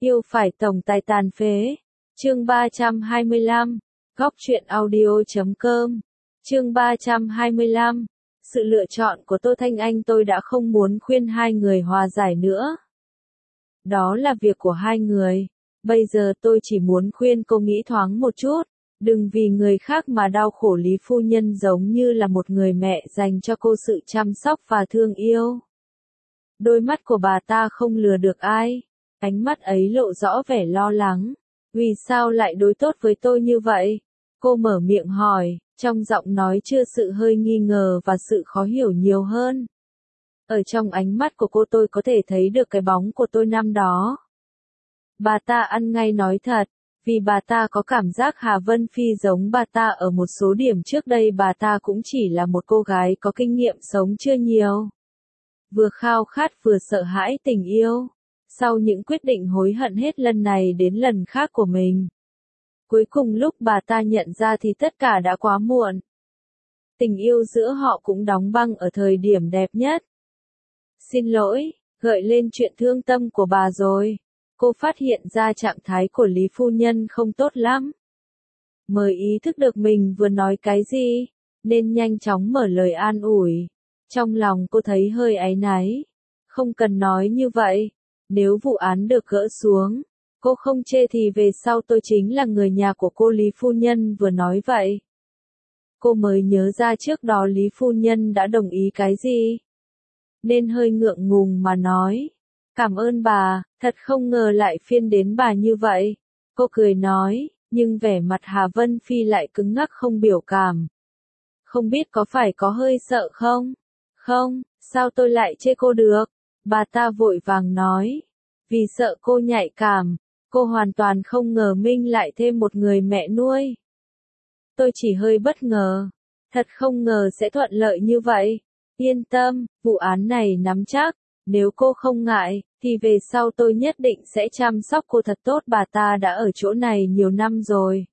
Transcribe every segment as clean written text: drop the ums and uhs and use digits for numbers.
Yêu phải tổng tài tàn phế. Chương 325. Góc truyện audio.com. Chương 325. Sự lựa chọn của Tô Thanh Anh, tôi đã không muốn khuyên hai người hòa giải nữa. Đó là việc của hai người. Bây giờ tôi chỉ muốn khuyên cô nghĩ thoáng một chút. Đừng vì người khác mà đau khổ. Lý phu nhân giống như là một người mẹ dành cho cô sự chăm sóc và thương yêu. Đôi mắt của bà ta không lừa được ai. Ánh mắt ấy lộ rõ vẻ lo lắng. Vì sao lại đối tốt với tôi như vậy? Cô mở miệng hỏi, trong giọng nói chưa sự hơi nghi ngờ và sự khó hiểu nhiều hơn. Ở trong ánh mắt của cô tôi có thể thấy được cái bóng của tôi năm đó. Bà ta ăn ngay nói thật, vì bà ta có cảm giác Hà Vân Phi giống bà ta ở một số điểm. Trước đây bà ta cũng chỉ là một cô gái có kinh nghiệm sống chưa nhiều. Vừa khao khát vừa sợ hãi tình yêu. Sau những quyết định hối hận hết lần này đến lần khác của mình. Cuối cùng lúc bà ta nhận ra thì tất cả đã quá muộn. Tình yêu giữa họ cũng đóng băng ở thời điểm đẹp nhất. Xin lỗi, gợi lên chuyện thương tâm của bà rồi. Cô phát hiện ra trạng thái của Lý phu nhân không tốt lắm. Mới ý thức được mình vừa nói cái gì, nên nhanh chóng mở lời an ủi. Trong lòng cô thấy hơi áy náy. Không cần nói như vậy. Nếu vụ án được gỡ xuống, cô không chê thì về sau tôi chính là người nhà của cô. Lý phu nhân vừa nói vậy. Cô mới nhớ ra trước đó Lý phu nhân đã đồng ý cái gì. Nên hơi ngượng ngùng mà nói. Cảm ơn bà, thật không ngờ lại phiên đến bà như vậy. Cô cười nói, nhưng vẻ mặt Hà Vân Phi lại cứng ngắc không biểu cảm. Không biết có phải có hơi sợ không? Không, sao tôi lại chê cô được? Bà ta vội vàng nói. Vì sợ cô nhạy cảm, cô hoàn toàn không ngờ Minh lại thêm một người mẹ nuôi. Tôi chỉ hơi bất ngờ. Thật không ngờ sẽ thuận lợi như vậy. Yên tâm, vụ án này nắm chắc. Nếu cô không ngại, thì về sau tôi nhất định sẽ chăm sóc cô thật tốt. Bà ta đã ở chỗ này nhiều năm rồi.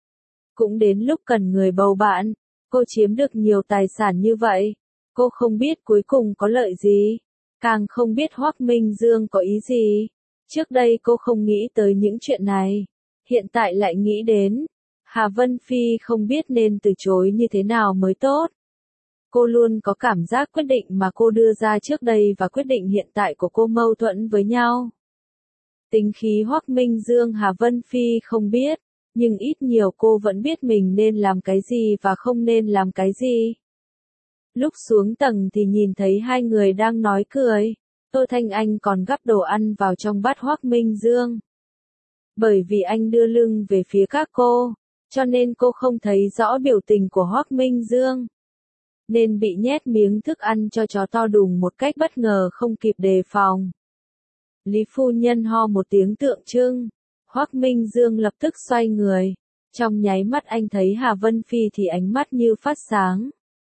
Cũng đến lúc cần người bầu bạn. Cô chiếm được nhiều tài sản như vậy. Cô không biết cuối cùng có lợi gì. Càng không biết Hoắc Minh Dương có ý gì. Trước đây cô không nghĩ tới những chuyện này. Hiện tại lại nghĩ đến. Hà Vân Phi không biết nên từ chối như thế nào mới tốt. Cô luôn có cảm giác quyết định mà cô đưa ra trước đây và quyết định hiện tại của cô mâu thuẫn với nhau. Tính khí Hoắc Minh Dương Hà Vân Phi không biết, nhưng ít nhiều cô vẫn biết mình nên làm cái gì và không nên làm cái gì. Lúc xuống tầng thì nhìn thấy hai người đang nói cười. Tô Thanh Anh còn gắp đồ ăn vào trong bát Hoắc Minh Dương. Bởi vì anh đưa lưng về phía các cô, cho nên cô không thấy rõ biểu tình của Hoắc Minh Dương. Nên bị nhét miếng thức ăn cho chó to đùng một cách bất ngờ không kịp đề phòng. Lý phu nhân ho một tiếng tượng trưng. Hoắc Minh Dương lập tức xoay người. Trong nháy mắt anh thấy Hà Vân Phi thì ánh mắt như phát sáng.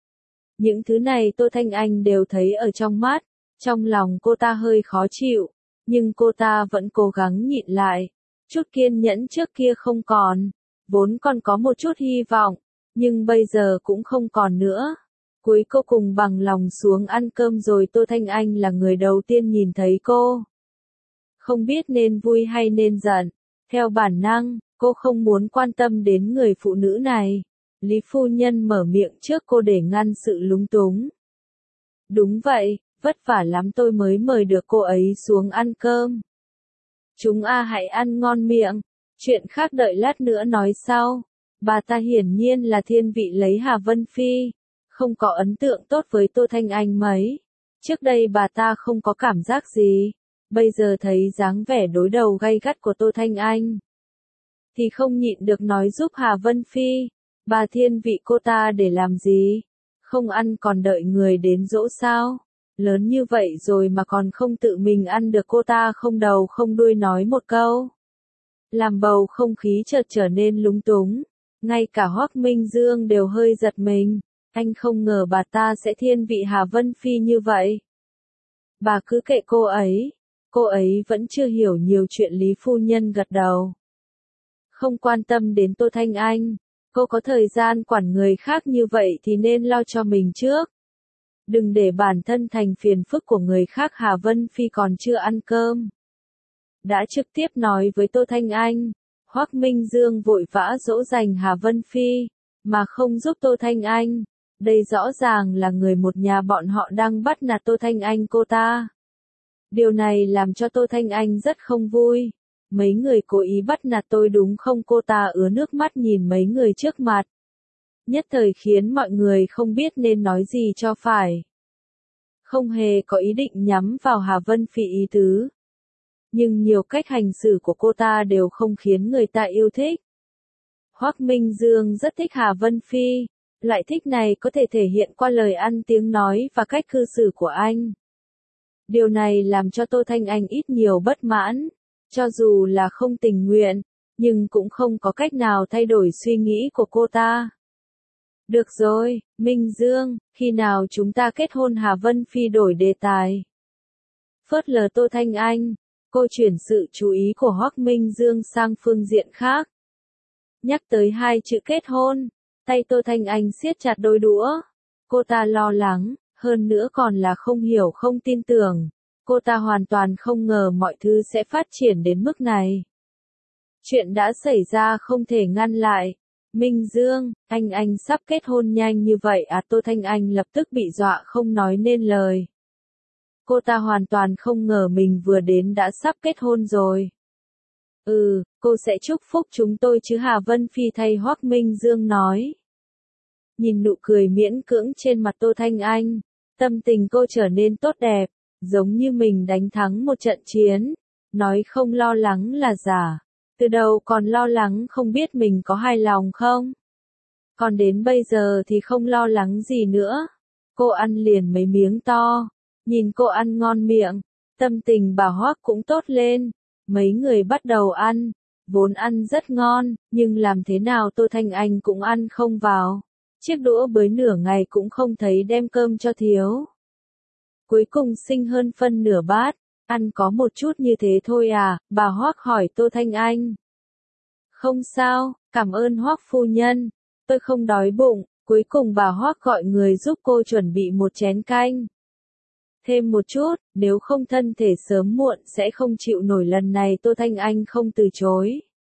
Những thứ này Tô Thanh Anh đều thấy ở trong mắt. Trong lòng cô ta hơi khó chịu. Nhưng cô ta vẫn cố gắng nhịn lại. Chút kiên nhẫn trước kia không còn. Vốn còn có một chút hy vọng. Nhưng bây giờ cũng không còn nữa. Cuối cô cùng bằng lòng xuống ăn cơm rồi. Tô Thanh Anh là người đầu tiên nhìn thấy cô. Không biết nên vui hay nên giận. Theo bản năng, cô không muốn quan tâm đến người phụ nữ này. Lý phu nhân mở miệng trước cô để ngăn sự lúng túng. Đúng vậy, vất vả lắm tôi mới mời được cô ấy xuống ăn cơm. Chúng hãy ăn ngon miệng. Chuyện khác đợi lát nữa nói sau. Bà ta hiển nhiên là thiên vị lấy Hà Vân Phi. Không có ấn tượng tốt với Tô Thanh Anh mấy. Trước đây bà ta không có cảm giác gì. Bây giờ thấy dáng vẻ đối đầu gay gắt của Tô Thanh Anh. Thì không nhịn được nói giúp Hà Vân Phi. Bà thiên vị cô ta để làm gì? Không ăn còn đợi người đến dỗ sao? Lớn như vậy rồi mà còn không tự mình ăn được. Cô ta không đầu không đuôi nói một câu. Làm bầu không khí chợt trở nên lúng túng. Ngay cả Hoắc Minh Dương đều hơi giật mình. Anh không ngờ bà ta sẽ thiên vị Hà Vân Phi như vậy. Bà cứ kệ cô ấy vẫn chưa hiểu nhiều chuyện. Lý phu nhân gật đầu. Không quan tâm đến Tô Thanh Anh, cô có thời gian quản người khác như vậy thì nên lo cho mình trước. Đừng để bản thân thành phiền phức của người khác. Hà Vân Phi còn chưa ăn cơm. đã trực tiếp nói với Tô Thanh Anh. Hoắc Minh Dương vội vã dỗ dành Hà Vân Phi, mà không giúp Tô Thanh Anh. Đây rõ ràng là người một nhà bọn họ đang bắt nạt Tô Thanh Anh cô ta. Điều này làm cho Tô Thanh Anh rất không vui. Mấy người cố ý bắt nạt tôi đúng không? Cô ta ứa nước mắt nhìn mấy người trước mặt. Nhất thời khiến mọi người không biết nên nói gì cho phải. Không hề có ý định nhắm vào Hà Vân Phi ý tứ. Nhưng nhiều cách hành xử của cô ta đều không khiến người ta yêu thích. Hoắc Minh Dương rất thích Hà Vân Phi. Loại thích này có thể thể hiện qua lời ăn tiếng nói và cách cư xử của anh. Điều này làm cho Tô Thanh Anh ít nhiều bất mãn. Cho dù là không tình nguyện, nhưng cũng không có cách nào thay đổi suy nghĩ của cô ta. Được rồi, Minh Dương, khi nào chúng ta kết hôn? Hà Vân Phi đổi đề tài. Phớt lờ Tô Thanh Anh, cô chuyển sự chú ý của Hoắc Minh Dương sang phương diện khác. Nhắc tới hai chữ kết hôn, tay Tô Thanh Anh siết chặt đôi đũa. Cô ta lo lắng, hơn nữa còn là không hiểu không tin tưởng. Cô ta hoàn toàn không ngờ mọi thứ sẽ phát triển đến mức này. Chuyện đã xảy ra không thể ngăn lại. Minh Dương, anh sắp kết hôn nhanh như vậy à? Tô Thanh Anh lập tức bị dọa không nói nên lời. Cô ta hoàn toàn không ngờ mình vừa đến đã sắp kết hôn rồi. Cô sẽ chúc phúc chúng tôi chứ? Hà Vân Phi thay Hoắc Minh Dương nói. Nhìn nụ cười miễn cưỡng trên mặt Tô Thanh Anh, tâm tình cô trở nên tốt đẹp, giống như mình đánh thắng một trận chiến. Nói không lo lắng là giả. Từ đầu còn lo lắng không biết mình có hài lòng không. Còn đến bây giờ thì không lo lắng gì nữa. Cô ăn liền mấy miếng to. Nhìn cô ăn ngon miệng, tâm tình bà Hoắc cũng tốt lên. Mấy người bắt đầu ăn. Vốn ăn rất ngon, nhưng làm thế nào Tô Thanh Anh cũng ăn không vào. Chiếc đũa bới nửa ngày cũng không thấy đem cơm cho thiếu. Cuối cùng sinh hơn phân nửa bát. Ăn có một chút như thế thôi à? Bà Hoắc hỏi Tô Thanh Anh. Không sao, cảm ơn Hoắc phu nhân. Tôi không đói bụng. Cuối cùng bà Hoắc gọi người giúp cô chuẩn bị một chén canh. Thêm một chút, nếu không thân thể sớm muộn sẽ không chịu nổi. Lần này Tô Thanh Anh không từ chối.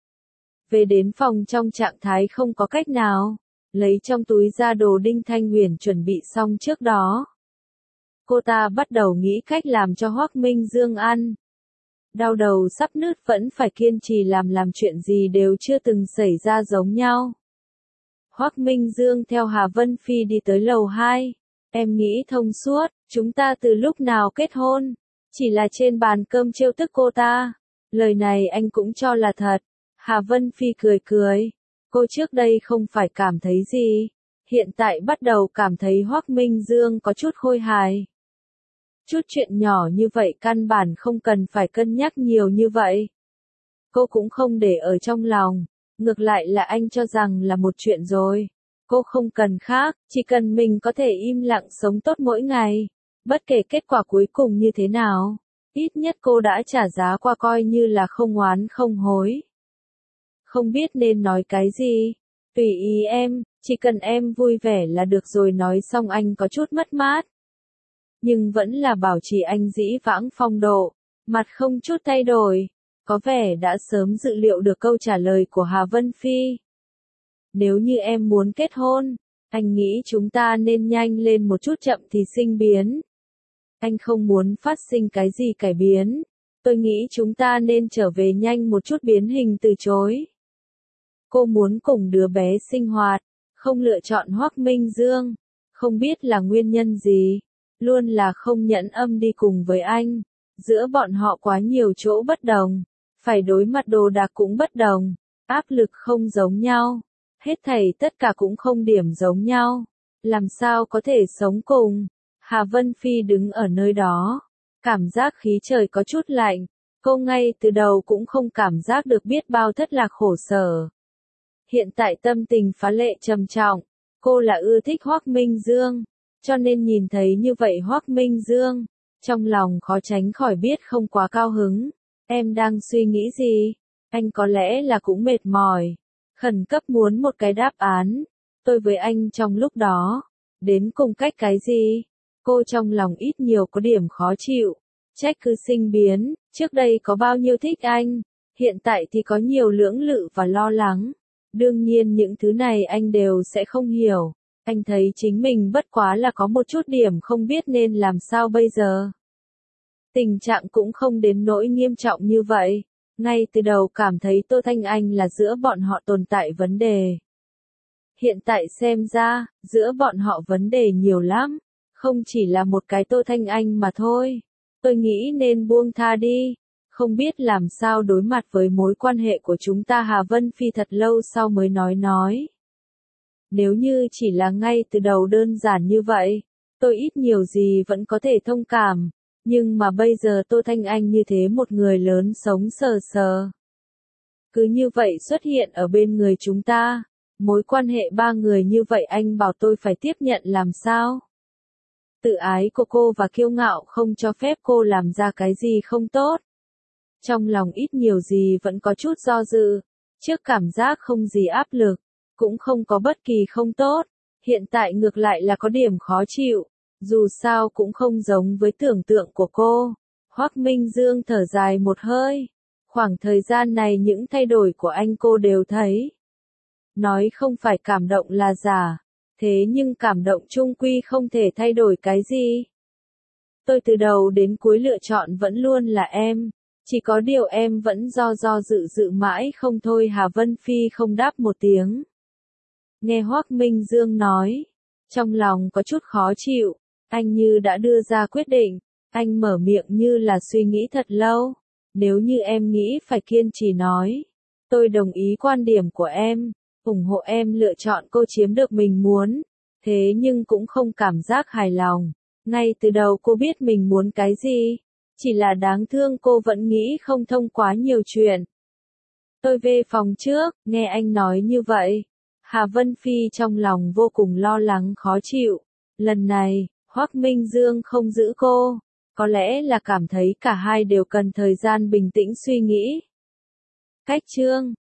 Về đến phòng trong trạng thái không có cách nào, lấy trong túi ra đồ Đinh Thanh Huyền chuẩn bị xong trước đó. Cô ta bắt đầu nghĩ cách làm cho Hoắc Minh Dương ăn. Đau đầu sắp nứt vẫn phải kiên trì làm chuyện gì đều chưa từng xảy ra giống nhau. Hoắc Minh Dương theo Hà Vân Phi đi tới lầu 2. Em nghĩ thông suốt, chúng ta từ lúc nào kết hôn? Chỉ là trên bàn cơm trêu tức cô ta. Lời này anh cũng cho là thật. Hà Vân Phi cười cười. Cô trước đây không phải cảm thấy gì. Hiện tại bắt đầu cảm thấy Hoắc Minh Dương có chút khôi hài. Chút chuyện nhỏ như vậy căn bản không cần phải cân nhắc nhiều như vậy. Cô cũng không để ở trong lòng. Ngược lại là anh cho rằng là một chuyện rồi. Cô không cần khác, chỉ cần mình có thể im lặng sống tốt mỗi ngày. Bất kể kết quả cuối cùng như thế nào, ít nhất cô đã trả giá qua coi như là không oán không hối. Không biết nên nói cái gì. Tùy ý em, chỉ cần em vui vẻ là được rồi. Nói xong anh có chút mất mát. Nhưng vẫn là bảo trì anh dĩ vãng phong độ, mặt không chút thay đổi. Có vẻ đã sớm dự liệu được câu trả lời của Hà Vân Phi. Nếu như em muốn kết hôn, anh nghĩ chúng ta nên nhanh lên một chút, chậm thì sinh biến. Anh không muốn phát sinh cái gì cải biến. Tôi nghĩ chúng ta nên trở về nhanh một chút. Biến hình từ chối. Cô muốn cùng đứa bé sinh hoạt, không lựa chọn Hoắc Minh Dương. Không biết là nguyên nhân gì, luôn là không nhẫn âm đi cùng với anh. Giữa bọn họ quá nhiều chỗ bất đồng, phải đối mặt đồ đạc cũng bất đồng, áp lực không giống nhau, hết thảy tất cả cũng không điểm giống nhau. Làm sao có thể sống cùng? Hà Vân Phi đứng ở nơi đó, cảm giác khí trời có chút lạnh. Cô ngay từ đầu cũng không cảm giác được biết bao thất lạc khổ sở. Hiện tại tâm tình phá lệ trầm trọng. Cô là ưa thích Hoắc Minh Dương, cho nên nhìn thấy như vậy Hoắc Minh Dương, trong lòng khó tránh khỏi biết không quá cao hứng. Em đang suy nghĩ gì? Anh có lẽ là cũng mệt mỏi, khẩn cấp muốn một cái đáp án. Tôi với anh trong lúc đó, đến cùng cách cái gì? Cô trong lòng ít nhiều có điểm khó chịu. Trách cứ sinh biến, trước đây có bao nhiêu thích anh, hiện tại thì có nhiều lưỡng lự và lo lắng. Đương nhiên những thứ này anh đều sẽ không hiểu. Anh thấy chính mình bất quá là có một chút điểm không biết nên làm sao bây giờ. Tình trạng cũng không đến nỗi nghiêm trọng như vậy. Ngay từ đầu cảm thấy Tô Thanh Anh là giữa bọn họ tồn tại vấn đề. Hiện tại xem ra, giữa bọn họ vấn đề nhiều lắm. Không chỉ là một cái Tô Thanh Anh mà thôi. Tôi nghĩ nên buông tha đi. Không biết làm sao đối mặt với mối quan hệ của chúng ta. Hà Vân Phi thật lâu sau mới nói. Nếu như chỉ là ngay từ đầu đơn giản như vậy, tôi ít nhiều gì vẫn có thể thông cảm. Nhưng mà bây giờ Tô Thanh Anh như thế một người lớn sống sờ sờ. Cứ như vậy xuất hiện ở bên người chúng ta. Mối quan hệ ba người như vậy anh bảo tôi phải tiếp nhận làm sao? Tự ái của cô và kiêu ngạo không cho phép cô làm ra cái gì không tốt. Trong lòng ít nhiều gì vẫn có chút do dự. Trước cảm giác không gì áp lực, cũng không có bất kỳ không tốt. Hiện tại ngược lại là có điểm khó chịu. Dù sao cũng không giống với tưởng tượng của cô. Hoắc Minh Dương thở dài một hơi. Khoảng thời gian này những thay đổi của anh cô đều thấy. Nói không phải cảm động là giả. Thế nhưng cảm động chung quy không thể thay đổi cái gì. Tôi từ đầu đến cuối lựa chọn vẫn luôn là em. Chỉ có điều em vẫn do dự mãi không thôi. Hà Vân Phi không đáp một tiếng. Nghe Hoắc Minh Dương nói. Trong lòng có chút khó chịu. Anh như đã đưa ra quyết định. Anh mở miệng như là suy nghĩ thật lâu. Nếu như em nghĩ phải kiên trì nói. Tôi đồng ý quan điểm của em. ủng hộ em lựa chọn cô chiếm được mình muốn. Thế nhưng cũng không cảm giác hài lòng. Ngay từ đầu cô biết mình muốn cái gì. Chỉ là đáng thương cô vẫn nghĩ không thông quá nhiều chuyện. Tôi về phòng trước, nghe anh nói như vậy. Hà Vân Phi trong lòng vô cùng lo lắng khó chịu. Lần này, Hoắc Minh Dương không giữ cô. Có lẽ là cảm thấy cả hai đều cần thời gian bình tĩnh suy nghĩ. Cách chương